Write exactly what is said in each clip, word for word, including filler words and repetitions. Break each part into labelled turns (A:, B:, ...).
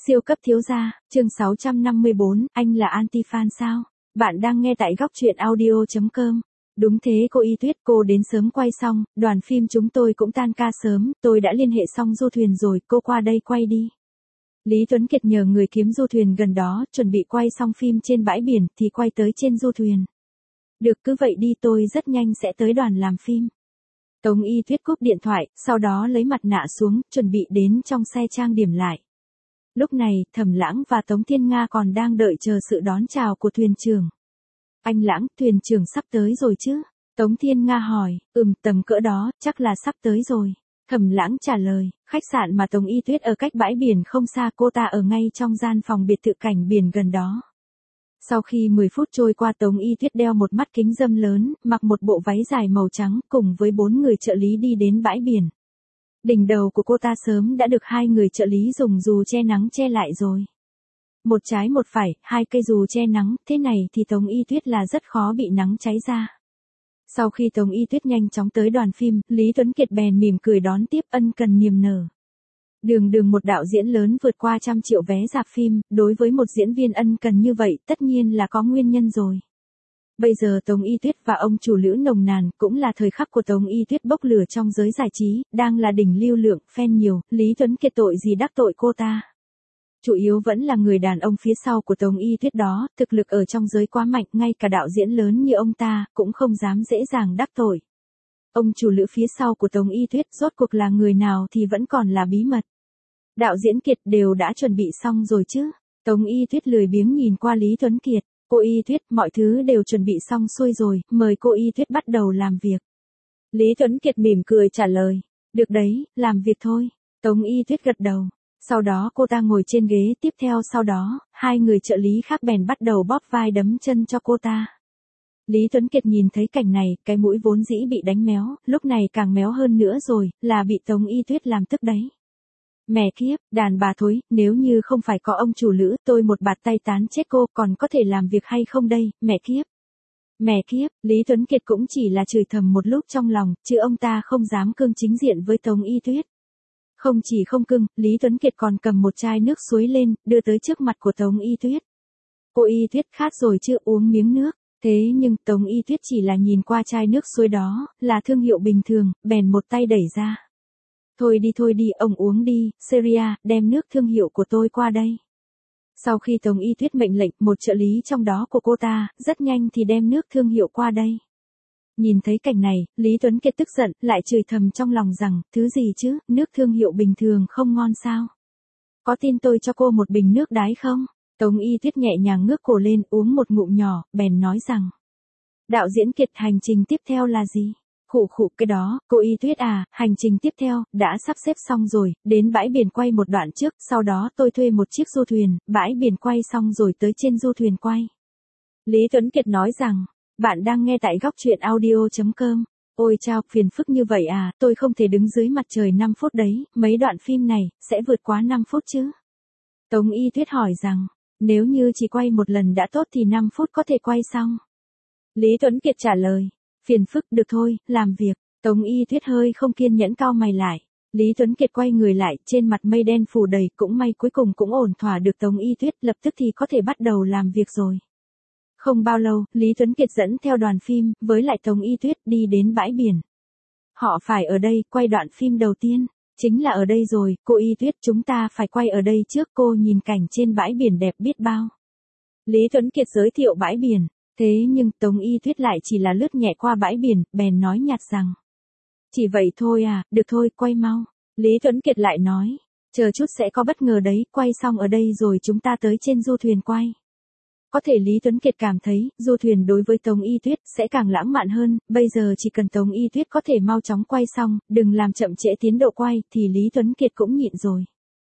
A: Siêu cấp thiếu gia, chương sáu trăm năm mươi bốn, anh là anti-fan sao? Bạn đang nghe tại góc truyện audio chấm com. Đúng thế cô Y Tuyết, cô đến sớm quay xong, đoàn phim chúng tôi cũng tan ca sớm, tôi đã liên hệ xong du thuyền rồi, cô qua đây quay đi. Lý Tuấn Kiệt nhờ người kiếm du thuyền gần đó, chuẩn bị quay xong phim trên bãi biển thì quay tới trên du thuyền. Được, cứ vậy đi, tôi rất nhanh sẽ tới đoàn làm phim. Tống Y Tuyết cúp điện thoại, sau đó lấy mặt nạ xuống, chuẩn bị đến trong xe trang điểm lại. Lúc này, Thẩm Lãng và Tống Thiên Nga còn đang đợi chờ sự đón chào của thuyền trưởng. Anh Lãng, thuyền trưởng sắp tới rồi chứ? Tống Thiên Nga hỏi, ừm, tầm cỡ đó, chắc là sắp tới rồi. Thẩm Lãng trả lời, khách sạn mà Tống Y Tuyết ở cách bãi biển không xa, cô ta ở ngay trong gian phòng biệt thự cảnh biển gần đó. Sau khi mười phút trôi qua, Tống Y Tuyết đeo một mắt kính râm lớn, mặc một bộ váy dài màu trắng, cùng với bốn người trợ lý đi đến bãi biển. Đỉnh đầu của cô ta sớm đã được hai người trợ lý dùng dù che nắng che lại rồi. Một trái một phải, hai cây dù che nắng, thế này thì Tống Y Tuyết là rất khó bị nắng cháy ra. Sau khi Tống Y Tuyết nhanh chóng tới đoàn phim, Lý Tuấn Kiệt bèn mỉm cười đón tiếp, ân cần niềm nở. Đường đường một đạo diễn lớn vượt qua trăm triệu vé rạp phim, đối với một diễn viên ân cần như vậy tất nhiên là có nguyên nhân rồi. Bây giờ Tống Y Tuyết và ông chủ Lữ nồng nàn, cũng là thời khắc của Tống Y Tuyết bốc lửa trong giới giải trí, đang là đỉnh lưu lượng, fan nhiều, Lý Tuấn Kiệt tội gì đắc tội cô ta. Chủ yếu vẫn là người đàn ông phía sau của Tống Y Tuyết đó, thực lực ở trong giới quá mạnh, ngay cả đạo diễn lớn như ông ta, cũng không dám dễ dàng đắc tội. Ông chủ Lữ phía sau của Tống Y Tuyết rốt cuộc là người nào thì vẫn còn là bí mật. Đạo diễn Kiệt đều đã chuẩn bị xong rồi chứ? Tống Y Tuyết lười biếng nhìn qua Lý Tuấn Kiệt. Cô Y Tuyết, mọi thứ đều chuẩn bị xong xuôi rồi, mời cô Y Tuyết bắt đầu làm việc. Lý Tuấn Kiệt mỉm cười trả lời. Được đấy, làm việc thôi. Tống Y Tuyết gật đầu. Sau đó cô ta ngồi trên ghế, tiếp theo sau đó, hai người trợ lý khác bèn bắt đầu bóp vai đấm chân cho cô ta. Lý Tuấn Kiệt nhìn thấy cảnh này, cái mũi vốn dĩ bị đánh méo, lúc này càng méo hơn nữa rồi, là bị Tống Y Tuyết làm tức đấy. Mẹ kiếp, đàn bà thối, nếu như không phải có ông chủ Lữ, tôi một bạt tay tán chết cô, còn có thể làm việc hay không đây, mẹ kiếp. Mẹ kiếp, Lý Tuấn Kiệt cũng chỉ là chửi thầm một lúc trong lòng, chứ ông ta không dám cương chính diện với Tống Y Tuyết. Không chỉ không cưng, Lý Tuấn Kiệt còn cầm một chai nước suối lên, đưa tới trước mặt của Tống Y Tuyết. Cô Y Tuyết khát rồi chưa, uống miếng nước. Thế nhưng Tống Y Tuyết chỉ là nhìn qua chai nước suối đó, là thương hiệu bình thường, bèn một tay đẩy ra. Thôi đi thôi đi, ông uống đi, Seria, đem nước thương hiệu của tôi qua đây. Sau khi Tống Y Tuyết mệnh lệnh, một trợ lý trong đó của cô ta, rất nhanh thì đem nước thương hiệu qua đây. Nhìn thấy cảnh này, Lý Tuấn Kiệt tức giận, lại chửi thầm trong lòng rằng, thứ gì chứ, nước thương hiệu bình thường không ngon sao? Có tin tôi cho cô một bình nước đái không? Tống Y Tuyết nhẹ nhàng ngước cổ lên, uống một ngụm nhỏ, bèn nói rằng. Đạo diễn Kiệt, hành trình tiếp theo là gì? Khụ khụ, cái đó, cô Y Tuyết à, hành trình tiếp theo, đã sắp xếp xong rồi, đến bãi biển quay một đoạn trước, sau đó tôi thuê một chiếc du thuyền, bãi biển quay xong rồi tới trên du thuyền quay. Lý Tuấn Kiệt nói rằng, bạn đang nghe tại góc truyện audio chấm com. Ôi chao, phiền phức như vậy à, tôi không thể đứng dưới mặt trời năm phút đấy, mấy đoạn phim này, sẽ vượt quá năm phút chứ? Tống Y Tuyết hỏi rằng, nếu như chỉ quay một lần đã tốt thì năm phút có thể quay xong. Lý Tuấn Kiệt trả lời. Phiền phức, được thôi, làm việc. Tống Y Tuyết hơi không kiên nhẫn cau mày lại. Lý Tuấn Kiệt quay người lại, trên mặt mây đen phủ đầy, cũng may cuối cùng cũng ổn thỏa được Tống Y Tuyết, lập tức thì có thể bắt đầu làm việc rồi. Không bao lâu, Lý Tuấn Kiệt dẫn theo đoàn phim, với lại Tống Y Tuyết đi đến bãi biển. Họ phải ở đây, quay đoạn phim đầu tiên. Chính là ở đây rồi, cô Y Tuyết, chúng ta phải quay ở đây trước, cô nhìn cảnh trên bãi biển đẹp biết bao. Lý Tuấn Kiệt giới thiệu bãi biển. Thế nhưng Tống Y Tuyết lại chỉ là lướt nhẹ qua bãi biển, bèn nói nhạt rằng. Chỉ vậy thôi à, được thôi, quay mau. Lý Tuấn Kiệt lại nói. Chờ chút sẽ có bất ngờ đấy, quay xong ở đây rồi chúng ta tới trên du thuyền quay. Có thể Lý Tuấn Kiệt cảm thấy, du thuyền đối với Tống Y Tuyết sẽ càng lãng mạn hơn, bây giờ chỉ cần Tống Y Tuyết có thể mau chóng quay xong, đừng làm chậm trễ tiến độ quay, thì Lý Tuấn Kiệt cũng nhịn rồi.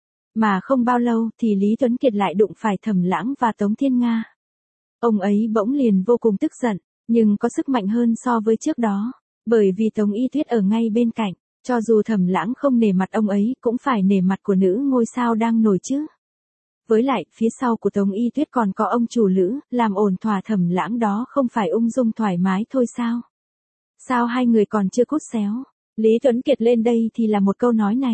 A: Mà không bao lâu thì Lý Tuấn Kiệt lại đụng phải Thẩm Lãng và Tống Thiên Nga. Ông ấy bỗng liền vô cùng tức giận, nhưng có sức mạnh hơn so với trước đó, bởi vì Tống Y Tuyết ở ngay bên cạnh, cho dù Thẩm Lãng không nể mặt ông ấy, cũng phải nể mặt của nữ ngôi sao đang nổi chứ. Với lại, phía sau của Tống Y Tuyết còn có ông chủ Lữ, làm ổn thỏa Thẩm Lãng đó không phải ung dung thoải mái thôi sao? Sao hai người còn chưa cút xéo? Lý Tuấn Kiệt lên đây thì là một câu nói này.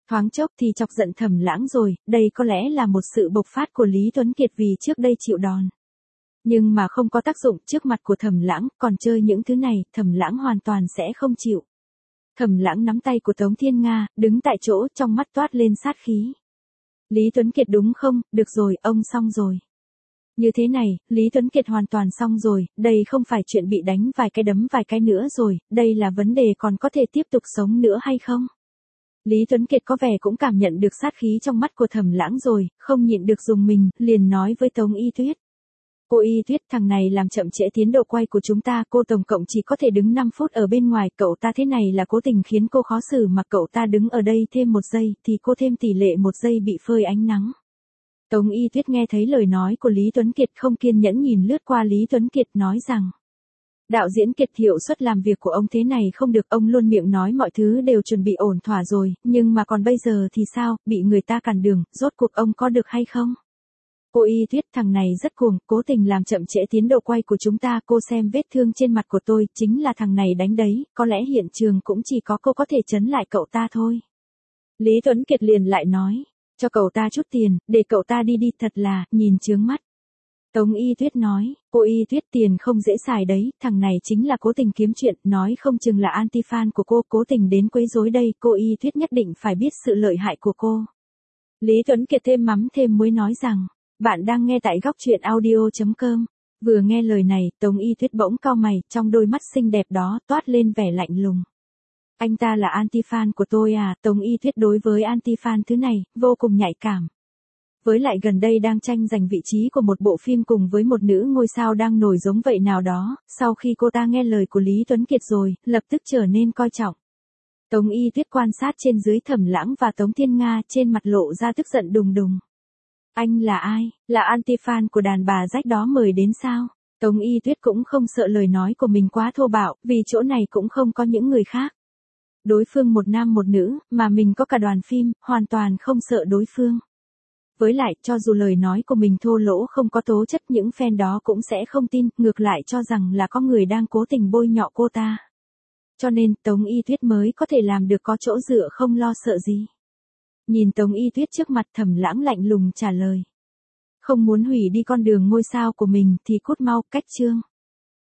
A: Thoáng chốc thì chọc giận Thẩm Lãng rồi, đây có lẽ là một sự bộc phát của Lý Tuấn Kiệt vì trước đây chịu đòn. Nhưng mà không có tác dụng trước mặt của Thẩm Lãng, còn chơi những thứ này, Thẩm Lãng hoàn toàn sẽ không chịu. Thẩm Lãng nắm tay của Tống Thiên Nga, đứng tại chỗ trong mắt toát lên sát khí. Lý Tuấn Kiệt đúng không, được rồi, ông xong rồi. Như thế này, Lý Tuấn Kiệt hoàn toàn xong rồi, đây không phải chuyện bị đánh vài cái đấm vài cái nữa rồi, đây là vấn đề còn có thể tiếp tục sống nữa hay không? Lý Tuấn Kiệt có vẻ cũng cảm nhận được sát khí trong mắt của Thẩm Lãng rồi, không nhịn được dùng mình, liền nói với Tống Y Tuyết. Cô Y Tuyết, thằng này làm chậm trễ tiến độ quay của chúng ta, cô tổng cộng chỉ có thể đứng năm phút ở bên ngoài, cậu ta thế này là cố tình khiến cô khó xử mà cậu ta đứng ở đây thêm một giây, thì cô thêm tỷ lệ một giây bị phơi ánh nắng. Tống Y Tuyết nghe thấy lời nói của Lý Tuấn Kiệt không kiên nhẫn nhìn lướt qua Lý Tuấn Kiệt nói rằng. Đạo diễn Kiệt, hiệu suất làm việc của ông thế này không được, ông luôn miệng nói mọi thứ đều chuẩn bị ổn thỏa rồi, nhưng mà còn bây giờ thì sao, bị người ta cản đường, rốt cuộc ông có được hay không? Cô Y Tuyết, thằng này rất cuồng, cố tình làm chậm trễ tiến độ quay của chúng ta, cô xem vết thương trên mặt của tôi, chính là thằng này đánh đấy, có lẽ hiện trường cũng chỉ có cô có thể trấn lại cậu ta thôi. Lý Tuấn Kiệt liền lại nói, cho cậu ta chút tiền, để cậu ta đi đi, thật là, nhìn chướng mắt. Tống Y Tuyết nói, cô Y Tuyết, tiền không dễ xài đấy, thằng này chính là cố tình kiếm chuyện, nói không chừng là anti-fan của cô, cố tình đến quấy rối đây, cô Y Tuyết nhất định phải biết sự lợi hại của cô. Lý Tuấn Kiệt thêm mắm thêm muối nói rằng, bạn đang nghe tại góc truyện audio chấm com. Vừa nghe lời này, Tống Y Tuyết bỗng cau mày, trong đôi mắt xinh đẹp đó toát lên vẻ lạnh lùng. Anh ta là anti-fan của tôi à? Tống Y Tuyết đối với anti-fan thứ này, vô cùng nhạy cảm. Với lại gần đây đang tranh giành vị trí của một bộ phim cùng với một nữ ngôi sao đang nổi giống vậy nào đó, sau khi cô ta nghe lời của Lý Tuấn Kiệt rồi, lập tức trở nên coi trọng. Tống Y Tuyết quan sát trên dưới Thẩm Lãng và Tống Thiên Nga, trên mặt lộ ra tức giận đùng đùng. Anh là ai? Là anti-fan của đàn bà rách đó mời đến sao? Tống Y Tuyết cũng không sợ lời nói của mình quá thô bạo, vì chỗ này cũng không có những người khác. Đối phương một nam một nữ, mà mình có cả đoàn phim, hoàn toàn không sợ đối phương. Với lại, cho dù lời nói của mình thô lỗ không có tố chất, những fan đó cũng sẽ không tin, ngược lại cho rằng là có người đang cố tình bôi nhọ cô ta. Cho nên, Tống Y Tuyết mới có thể làm được có chỗ dựa không lo sợ gì. Nhìn Tống Y Tuyết trước mặt, Thẩm Lãng lạnh lùng trả lời. Không muốn hủy đi con đường ngôi sao của mình thì cút mau, cách chương.